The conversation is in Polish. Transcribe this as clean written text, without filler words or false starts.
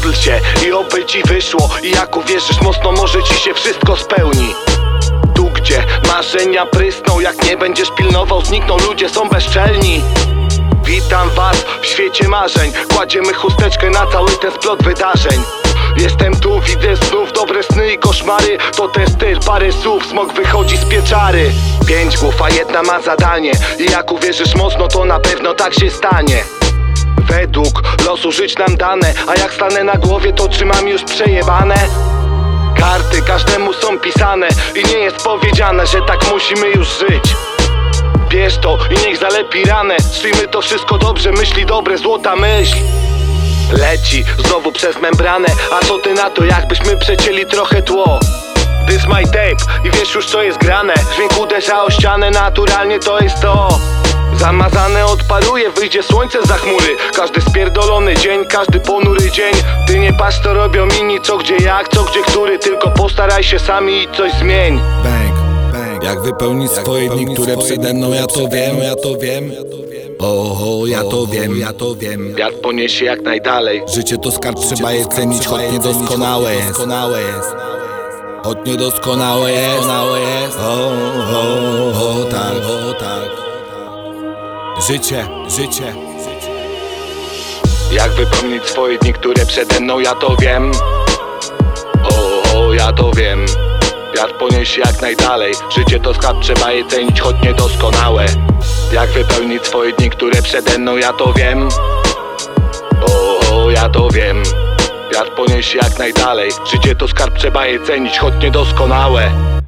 Módl się i oby ci wyszło. I jak uwierzysz mocno, może ci się wszystko spełni. Tu gdzie marzenia prysną, jak nie będziesz pilnował, znikną, ludzie są bezczelni. Witam was w świecie marzeń. Kładziemy chusteczkę na cały ten splot wydarzeń. Jestem tu, widzę snów, dobre sny i koszmary. To ten styl, parę słów, smok wychodzi z pieczary. 5 głów, a jedna ma zadanie. I jak uwierzysz mocno, to na pewno tak się stanie. Według losu żyć nam dane, a jak stanę na głowie, to trzymam już przejebane. Karty każdemu są pisane i nie jest powiedziane, że tak musimy już żyć. Bierz to i niech zalepi ranę. Szlijmy to wszystko dobrze, myśli dobre, złota myśl leci znowu przez membranę. A co ty na to, jakbyśmy przecięli trochę tło? This my tape i wiesz już co jest grane. Dźwięk uderza o ścianę, naturalnie to jest to. Zamazane odparuje, wyjdzie słońce za chmury. Każdy spierdolony dzień, każdy ponury dzień. Ty nie patrz co robią inni, co gdzie jak, co gdzie który. Tylko postaraj się sami i coś zmień. Bang, bang. Jak wypełnić swoje dni, które przede mną, ja to wiem, ja to wiem. Oho, ja to wiem, ja to wiem. Wiatr poniesie jak najdalej. Życie to skarb, trzeba je cenić, choć niedoskonałe jest. Choć niedoskonałe jest. O, tak. Życie. Jak wypełnić swoje dni, które przede mną, ja to wiem. O, ja to wiem. Wiatr poniesie jak najdalej. Życie to skarb, trzeba je cenić, choć niedoskonałe. Jak wypełnić swoje dni, które przede mną, ja to wiem. O, ja to wiem. Wiatr poniesie jak najdalej. Życie to skarb, trzeba je cenić, choć niedoskonałe.